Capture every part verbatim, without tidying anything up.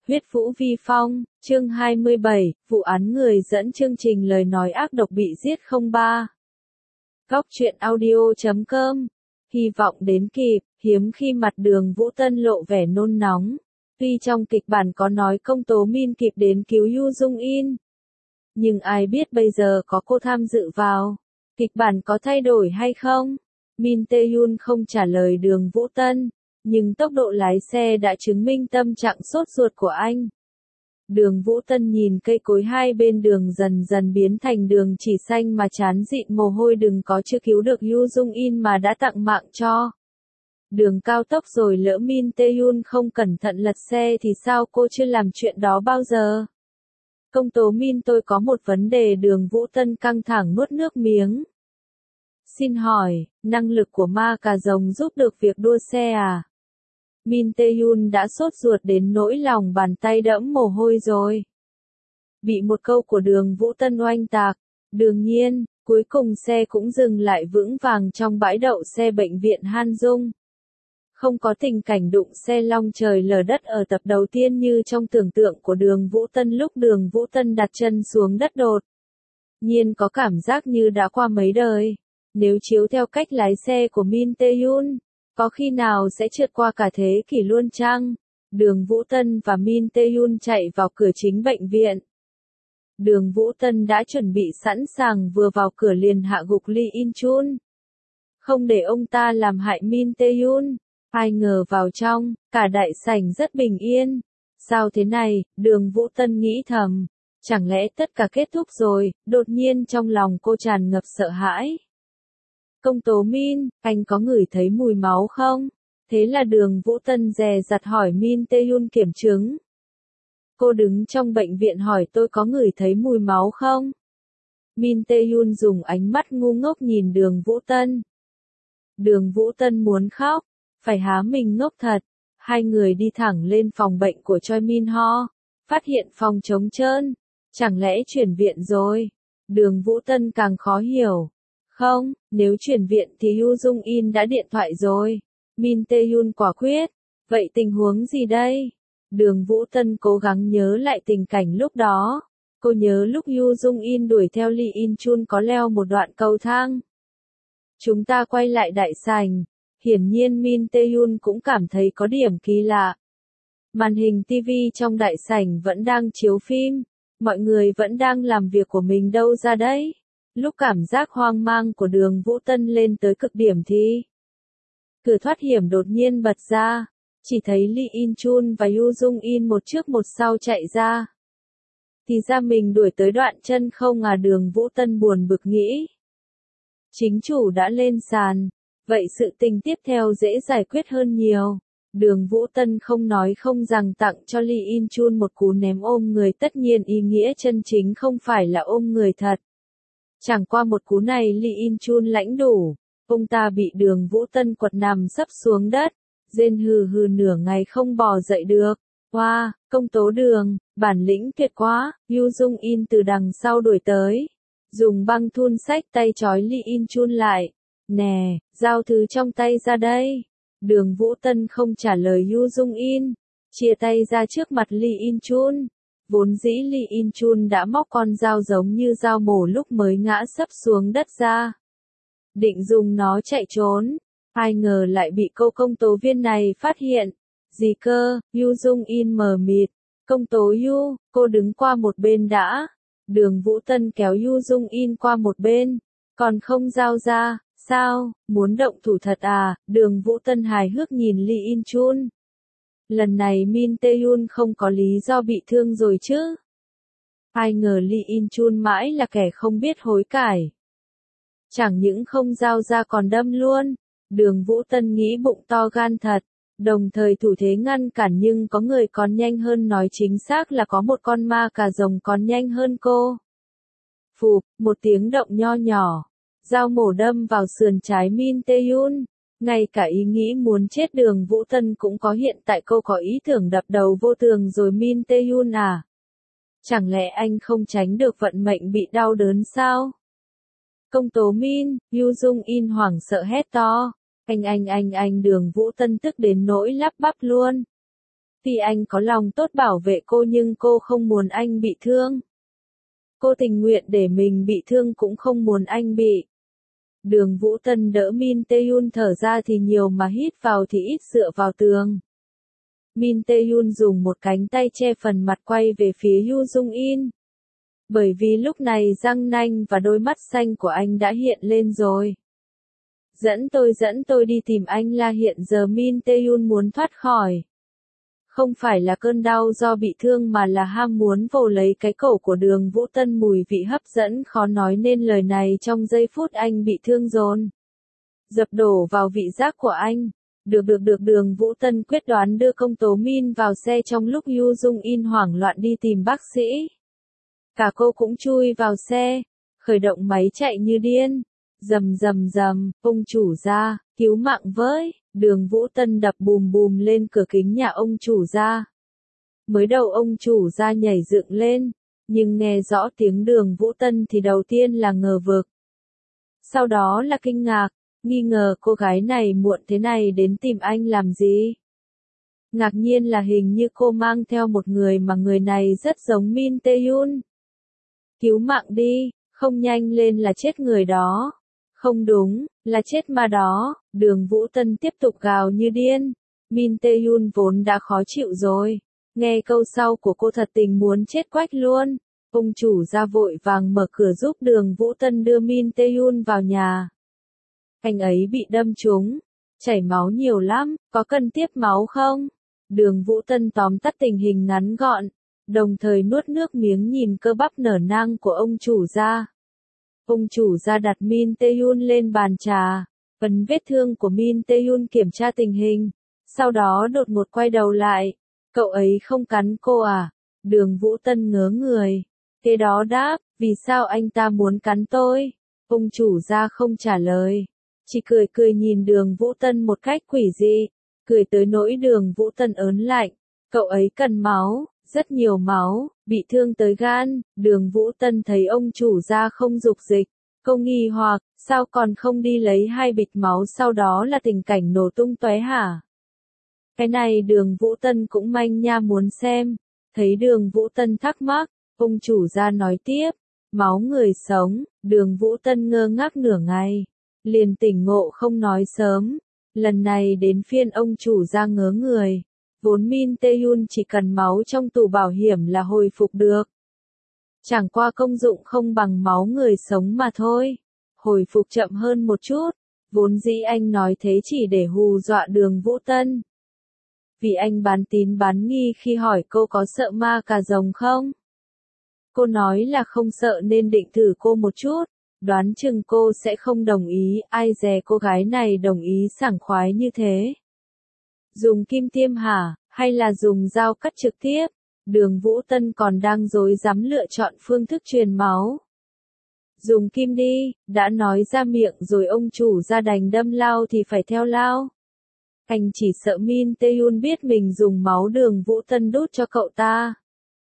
Huyết Vũ Vi Phong, chương hai mươi bảy, vụ án người dẫn chương trình lời nói ác độc bị giết không ba. Góc truyện audio chấm com, hy vọng đến kịp, hiếm khi mặt Đường Vũ Tân lộ vẻ nôn nóng. Tuy trong kịch bản có nói công tố Min kịp đến cứu Yu Dung In, nhưng ai biết bây giờ có cô tham dự vào, kịch bản có thay đổi hay không? Min Tae-yun không trả lời Đường Vũ Tân, nhưng tốc độ lái xe đã chứng minh tâm trạng sốt ruột của anh. Đường Vũ Tân nhìn cây cối hai bên đường dần dần biến thành đường chỉ xanh mà chán dịn mồ hôi, đừng có chưa cứu được Yu Dung In mà đã tặng mạng cho. Đường cao tốc rồi lỡ Min Tae-yun không cẩn thận lật xe thì sao, cô chưa làm chuyện đó bao giờ. Công tố Min, tôi có một vấn đề. Đường Vũ Tân căng thẳng nuốt nước miếng. Xin hỏi, năng lực của ma cà rồng giúp được việc đua xe à? Min Tae-yun đã sốt ruột đến nỗi lòng bàn tay đẫm mồ hôi rồi. Bị một câu của Đường Vũ Tân oanh tạc. Đương nhiên, cuối cùng xe cũng dừng lại vững vàng trong bãi đậu xe bệnh viện Han Dung. Không có tình cảnh đụng xe long trời lở đất ở tập đầu tiên như trong tưởng tượng của Đường Vũ Tân lúc Đường Vũ Tân đặt chân xuống đất đột nhiên có cảm giác như đã qua mấy đời. Nếu chiếu theo cách lái xe của Min Tae-yun, có khi nào sẽ trượt qua cả thế kỷ luôn chăng? Đường Vũ Tân và Min Tae-yun chạy vào cửa chính bệnh viện. Đường Vũ Tân đã chuẩn bị sẵn sàng, vừa vào cửa liền hạ gục Lee In-chun, không để ông ta làm hại Min Tae-yun. Ai ngờ vào trong, cả đại sảnh rất bình yên. Sao thế này, Đường Vũ Tân nghĩ thầm. Chẳng lẽ tất cả kết thúc rồi? Đột nhiên trong lòng cô tràn ngập sợ hãi. Công tố Min, anh có ngửi thấy mùi máu không? Thế là Đường Vũ Tân dè dặt hỏi Min Tae-yun kiểm chứng. Cô đứng trong bệnh viện hỏi tôi có ngửi thấy mùi máu không? Min Tae-yun dùng ánh mắt ngu ngốc nhìn Đường Vũ Tân. Đường Vũ Tân muốn khóc, phải há mình ngốc thật. Hai người đi thẳng lên phòng bệnh của Choi Min Ho, phát hiện phòng trống trơn. Chẳng lẽ chuyển viện rồi? Đường Vũ Tân càng khó hiểu. Không, nếu chuyển viện thì Yu Dung In đã điện thoại rồi. Min Tae-yun quả quyết. Vậy tình huống gì đây? Đường Vũ Tân cố gắng nhớ lại tình cảnh lúc đó. Cô nhớ lúc Yu Dung In đuổi theo Lee In-chun có leo một đoạn cầu thang. Chúng ta quay lại đại sảnh. Hiển nhiên Min Tae-yun cũng cảm thấy có điểm kỳ lạ. Màn hình ti vi trong đại sảnh vẫn đang chiếu phim. Mọi người vẫn đang làm việc của mình đâu ra đấy. Lúc cảm giác hoang mang của Đường Vũ Tân lên tới cực điểm thì cửa thoát hiểm đột nhiên bật ra. Chỉ thấy Lee In-chun và Yu Dung In một trước một sau chạy ra. Thì ra mình đuổi tới đoạn chân không à, Đường Vũ Tân buồn bực nghĩ. Chính chủ đã lên sàn. Vậy sự tình tiếp theo dễ giải quyết hơn nhiều. Đường Vũ Tân không nói không rằng tặng cho Lee In-chun một cú ném ôm người, tất nhiên ý nghĩa chân chính không phải là ôm người thật. Chẳng qua một cú này Lee In-chun lãnh đủ. Ông ta bị Đường Vũ Tân quật nằm sấp xuống đất. Rên hừ hừ nửa ngày không bò dậy được. Wow, công tố Đường, bản lĩnh tuyệt quá. Yu Dung In từ đằng sau đuổi tới. Dùng băng thun xách tay trói Lee In-chun lại. Nè, giao thứ trong tay ra đây. Đường Vũ Tân không trả lời Yu Dung In, chia tay ra trước mặt Lee In-chun. Vốn dĩ Lee In-chun đã móc con dao giống như dao mổ lúc mới ngã sấp xuống đất ra. Định dùng nó chạy trốn. Ai ngờ lại bị cô công tố viên này phát hiện. Gì cơ? Yu Dung In mờ mịt. Công tố Yu, cô đứng qua một bên đã. Đường Vũ Tân kéo Yu Dung In qua một bên. Còn không giao ra. Sao, muốn động thủ thật à? Đường Vũ Tân hài hước nhìn Lee In-chun. Lần này Min Tae-yun không có lý do bị thương rồi chứ? Ai ngờ Lee In-chun mãi là kẻ không biết hối cải. Chẳng những không giao ra còn đâm luôn. Đường Vũ Tân nghĩ bụng to gan thật. Đồng thời thủ thế ngăn cản, nhưng có người còn nhanh hơn, nói chính xác là có một con ma cà rồng còn nhanh hơn cô. Phụp, một tiếng động nho nhỏ. Dao mổ đâm vào sườn trái Min Tae-yun. Ngay cả ý nghĩ muốn chết Đường Vũ Tân cũng có, hiện tại cô có ý tưởng đập đầu vô tường rồi. Min Tae-yun à? Chẳng lẽ anh không tránh được vận mệnh bị đau đớn sao? Công tố Min, Yu Dung In hoảng sợ hét to. Anh anh anh anh Đường Vũ Tân tức đến nỗi lắp bắp luôn. Tuy anh có lòng tốt bảo vệ cô nhưng cô không muốn anh bị thương. Cô tình nguyện để mình bị thương cũng không muốn anh bị. Đường Vũ Tân đỡ Min Tae-yun thở ra thì nhiều mà hít vào thì ít dựa vào tường. Min Tae-yun dùng một cánh tay che phần mặt quay về phía Yoo Jung-in. Bởi vì lúc này răng nanh và đôi mắt xanh của anh đã hiện lên rồi. Dẫn tôi dẫn tôi đi tìm anh là hiện giờ Min Tae-yun muốn thoát khỏi. Không phải là cơn đau do bị thương mà là ham muốn vồ lấy cái cổ của Đường Vũ Tân, mùi vị hấp dẫn khó nói nên lời này trong giây phút anh bị thương dồn dập đổ vào vị giác của anh. Được được được Đường Vũ Tân quyết đoán đưa công tố Min vào xe trong lúc Yoo Jung-in hoảng loạn đi tìm bác sĩ. Cả cô cũng chui vào xe, khởi động máy chạy như điên. Rầm rầm rầm, ông chủ gia, cứu mạng với, Đường Vũ Tân đập bùm bùm lên cửa kính nhà ông chủ gia. Mới đầu ông chủ gia nhảy dựng lên, nhưng nghe rõ tiếng Đường Vũ Tân thì đầu tiên là ngờ vực. Sau đó là kinh ngạc, nghi ngờ cô gái này muộn thế này đến tìm anh làm gì. Ngạc nhiên là hình như cô mang theo một người mà người này rất giống Min Tae-yun. Cứu mạng đi, không nhanh lên là chết người đó. Không đúng, là chết ma đó. Đường Vũ Tân tiếp tục gào như điên. Min Tae-yun vốn đã khó chịu rồi. Nghe câu sau của cô thật tình muốn chết quách luôn. Ông chủ ra vội vàng mở cửa giúp Đường Vũ Tân đưa Min Tae-yun vào nhà. Anh ấy bị đâm trúng, chảy máu nhiều lắm, có cần tiếp máu không? Đường Vũ Tân tóm tắt tình hình ngắn gọn, đồng thời nuốt nước miếng nhìn cơ bắp nở nang của ông chủ ra. Ông chủ ra đặt Min Tae-yun lên bàn trà, ấn vết thương của Min Tae-yun kiểm tra tình hình, sau đó đột ngột quay đầu lại. Cậu ấy không cắn cô à? Đường Vũ Tân ngớ người. Kế đó đáp, vì sao anh ta muốn cắn tôi? Ông chủ ra không trả lời, chỉ cười cười nhìn Đường Vũ Tân một cách quỷ dị, cười tới nỗi Đường Vũ Tân ớn lạnh. Cậu ấy cần máu, rất nhiều máu, bị thương tới gan. Đường Vũ Tân thấy ông chủ ra không dục dịch, cô nghi hoặc, sao còn không đi lấy hai bịch máu sau đó là tình cảnh nổ tung tóe hả? Cái này Đường Vũ Tân cũng manh nha muốn xem. Thấy Đường Vũ Tân thắc mắc, ông chủ ra nói tiếp, máu người sống. Đường Vũ Tân ngơ ngác nửa ngày, liền tỉnh ngộ không nói sớm. Lần này đến phiên ông chủ ra ngớ người. Vốn Min Tae-yun chỉ cần máu trong tủ bảo hiểm là hồi phục được. Chẳng qua công dụng không bằng máu người sống mà thôi. Hồi phục chậm hơn một chút. Vốn dĩ anh nói thế chỉ để hù dọa Đường Vũ Tân. Vì anh bán tín bán nghi khi hỏi cô có sợ ma cà rồng không? Cô nói là không sợ nên định thử cô một chút. Đoán chừng cô sẽ không đồng ý, ai dè cô gái này đồng ý sảng khoái như thế. Dùng kim tiêm hả, hay là dùng dao cắt trực tiếp? Đường Vũ Tân còn đang rối rắm lựa chọn phương thức truyền máu. Dùng kim đi, đã nói ra miệng rồi ông chủ ra đành đâm lao thì phải theo lao. Anh chỉ sợ Min Tae-yun biết mình dùng máu Đường Vũ Tân đút cho cậu ta.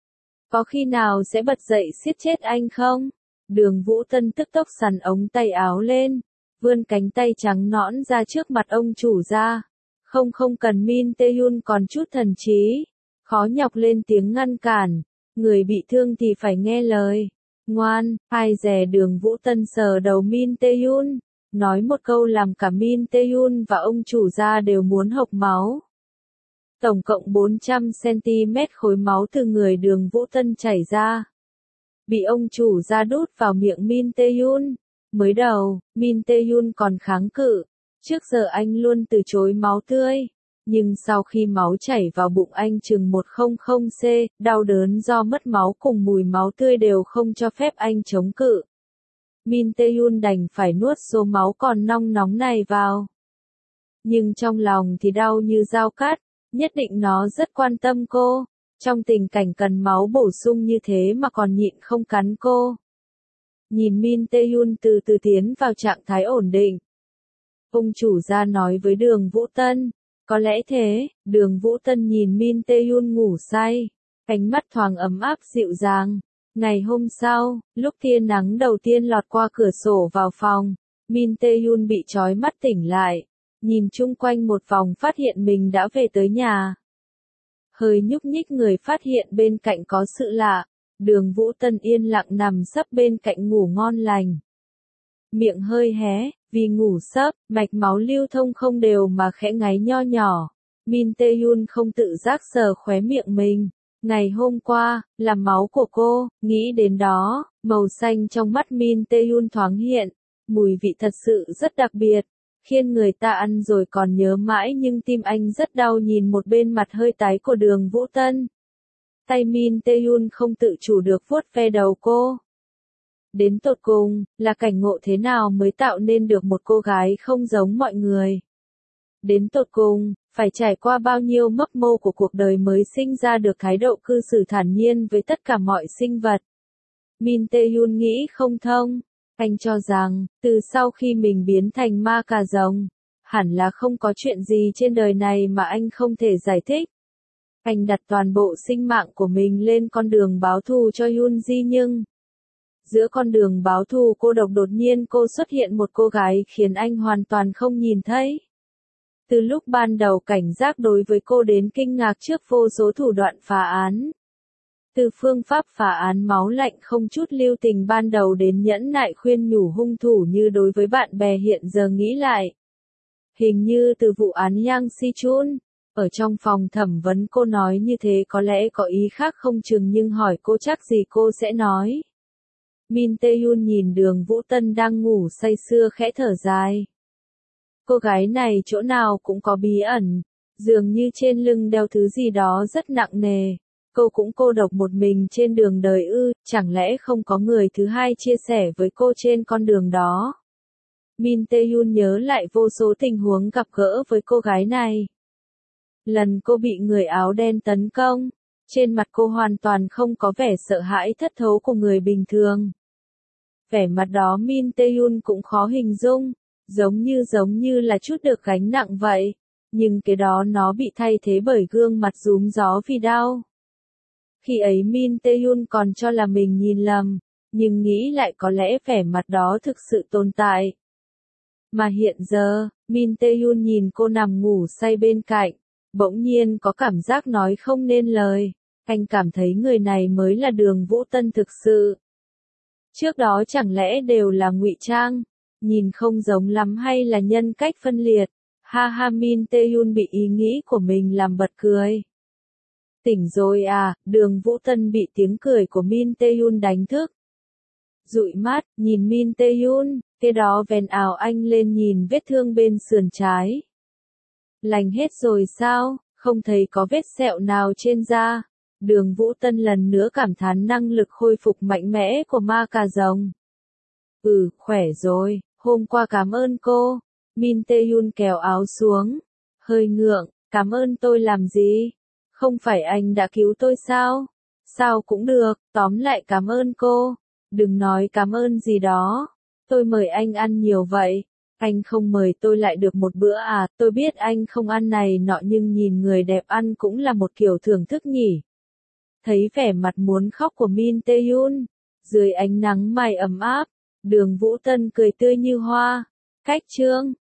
Có khi nào sẽ bật dậy siết chết anh không? Đường Vũ Tân tức tốc xằn ống tay áo lên, vươn cánh tay trắng nõn ra trước mặt ông chủ ra. Không không cần. Min Tae-yun còn chút thần trí, khó nhọc lên tiếng ngăn cản, người bị thương thì phải nghe lời. Ngoan, ai dè. Đường Vũ Tân sờ đầu Min Tae-yun, nói một câu làm cả Min Tae-yun và ông chủ ra đều muốn hộc máu. Tổng cộng bốn trăm xăng-ti-mét khối máu từ người Đường Vũ Tân chảy ra, bị ông chủ ra đút vào miệng Min Tae-yun. Mới đầu, Min Tae-yun còn kháng cự, trước giờ anh luôn từ chối máu tươi, nhưng sau khi máu chảy vào bụng anh chừng một trăm C, đau đớn do mất máu cùng mùi máu tươi đều không cho phép anh chống cự. Min Tae-yun đành phải nuốt số máu còn nong nóng này vào. Nhưng trong lòng thì đau như dao cắt, nhất định nó rất quan tâm cô. Trong tình cảnh cần máu bổ sung như thế mà còn nhịn không cắn cô. Nhìn Min Tae-yun từ từ tiến vào trạng thái ổn định, ông chủ ra nói với Đường Vũ Tân, có lẽ thế. Đường Vũ Tân nhìn Min Tae-yun ngủ say, ánh mắt thoáng ấm áp dịu dàng. Ngày hôm sau, lúc tia nắng đầu tiên lọt qua cửa sổ vào phòng, Min Tae-yun bị chói mắt tỉnh lại, nhìn chung quanh một vòng phát hiện mình đã về tới nhà. hơi nhúc nhích người phát hiện bên cạnh có sự lạ. Đường Vũ Tân yên lặng nằm sấp bên cạnh ngủ ngon lành. Miệng hơi hé, vì ngủ sấp, mạch máu lưu thông không đều mà khẽ ngáy nho nhỏ. Min Tae-yun không tự giác sờ khóe miệng mình. Ngày hôm qua, là máu của cô, nghĩ đến đó, màu xanh trong mắt Min Tae-yun thoáng hiện. Mùi vị thật sự rất đặc biệt, khiến người ta ăn rồi còn nhớ mãi, nhưng tim anh rất đau nhìn một bên mặt hơi tái của Đường Vũ Tân. Tay Min Tae-yun không tự chủ được vuốt ve đầu cô. Đến tột cùng, là cảnh ngộ thế nào mới tạo nên được một cô gái không giống mọi người? Đến tột cùng, phải trải qua bao nhiêu mấp mô của cuộc đời mới sinh ra được thái độ cư xử thản nhiên với tất cả mọi sinh vật? Min Tae-yun nghĩ không thông. Anh cho rằng, từ sau khi mình biến thành ma cà rồng, hẳn là không có chuyện gì trên đời này mà anh không thể giải thích. Anh đặt toàn bộ sinh mạng của mình lên con đường báo thù cho Yoon Ji, nhưng giữa con đường báo thù cô độc đột nhiên cô xuất hiện một cô gái khiến anh hoàn toàn không nhìn thấy. Từ lúc ban đầu cảnh giác đối với cô đến kinh ngạc trước vô số thủ đoạn phá án. Từ phương pháp phá án máu lạnh không chút lưu tình ban đầu đến nhẫn nại khuyên nhủ hung thủ như đối với bạn bè, hiện giờ nghĩ lại. Hình như từ vụ án Yang Si-chun, ở trong phòng thẩm vấn cô nói như thế có lẽ có ý khác không chừng, nhưng hỏi cô chắc gì cô sẽ nói. Min Tae-yun nhìn Đường Vũ Tân đang ngủ say sưa khẽ thở dài. Cô gái này chỗ nào cũng có bí ẩn, dường như trên lưng đeo thứ gì đó rất nặng nề. Cô cũng cô độc một mình trên đường đời ư, chẳng lẽ không có người thứ hai chia sẻ với cô trên con đường đó? Min Tae-yun nhớ lại vô số tình huống gặp gỡ với cô gái này. Lần cô bị người áo đen tấn công, trên mặt cô hoàn toàn không có vẻ sợ hãi thất thố của người bình thường. Vẻ mặt đó Min Tae-yun cũng khó hình dung, giống như giống như là chút được gánh nặng vậy, nhưng cái đó nó bị thay thế bởi gương mặt rúm gió vì đau. Khi ấy Min Tae-yun còn cho là mình nhìn lầm, nhưng nghĩ lại có lẽ vẻ mặt đó thực sự tồn tại. Mà hiện giờ, Min Tae-yun nhìn cô nằm ngủ say bên cạnh, bỗng nhiên có cảm giác nói không nên lời. Anh cảm thấy người này mới là Đường Vũ Tân thực sự. Trước đó chẳng lẽ đều là ngụy trang, nhìn không giống lắm, hay là nhân cách phân liệt? Ha ha, Min Tae-yun bị ý nghĩ của mình làm bật cười. Tỉnh rồi à? Đường Vũ Tân bị tiếng cười của Min Tae-yun đánh thức. Dụi mắt, nhìn Min Tae-yun, cái đó vén áo anh lên nhìn vết thương bên sườn trái. Lành hết rồi sao? Không thấy có vết sẹo nào trên da. Đường Vũ Tân lần nữa cảm thán năng lực khôi phục mạnh mẽ của ma cà rồng. Ừ, khỏe rồi, hôm qua cảm ơn cô. Min Tae-yun kéo áo xuống. Hơi ngượng, cảm ơn tôi làm gì? Không phải anh đã cứu tôi sao? Sao cũng được, tóm lại cảm ơn cô. Đừng nói cảm ơn gì đó. Tôi mời anh ăn nhiều vậy. Anh không mời tôi lại được một bữa à? Tôi biết anh không ăn này nọ, nhưng nhìn người đẹp ăn cũng là một kiểu thưởng thức nhỉ. Thấy vẻ mặt muốn khóc của Min Tae-yun, dưới ánh nắng mai ấm áp, Đường Vũ Tân cười tươi như hoa. Cách chương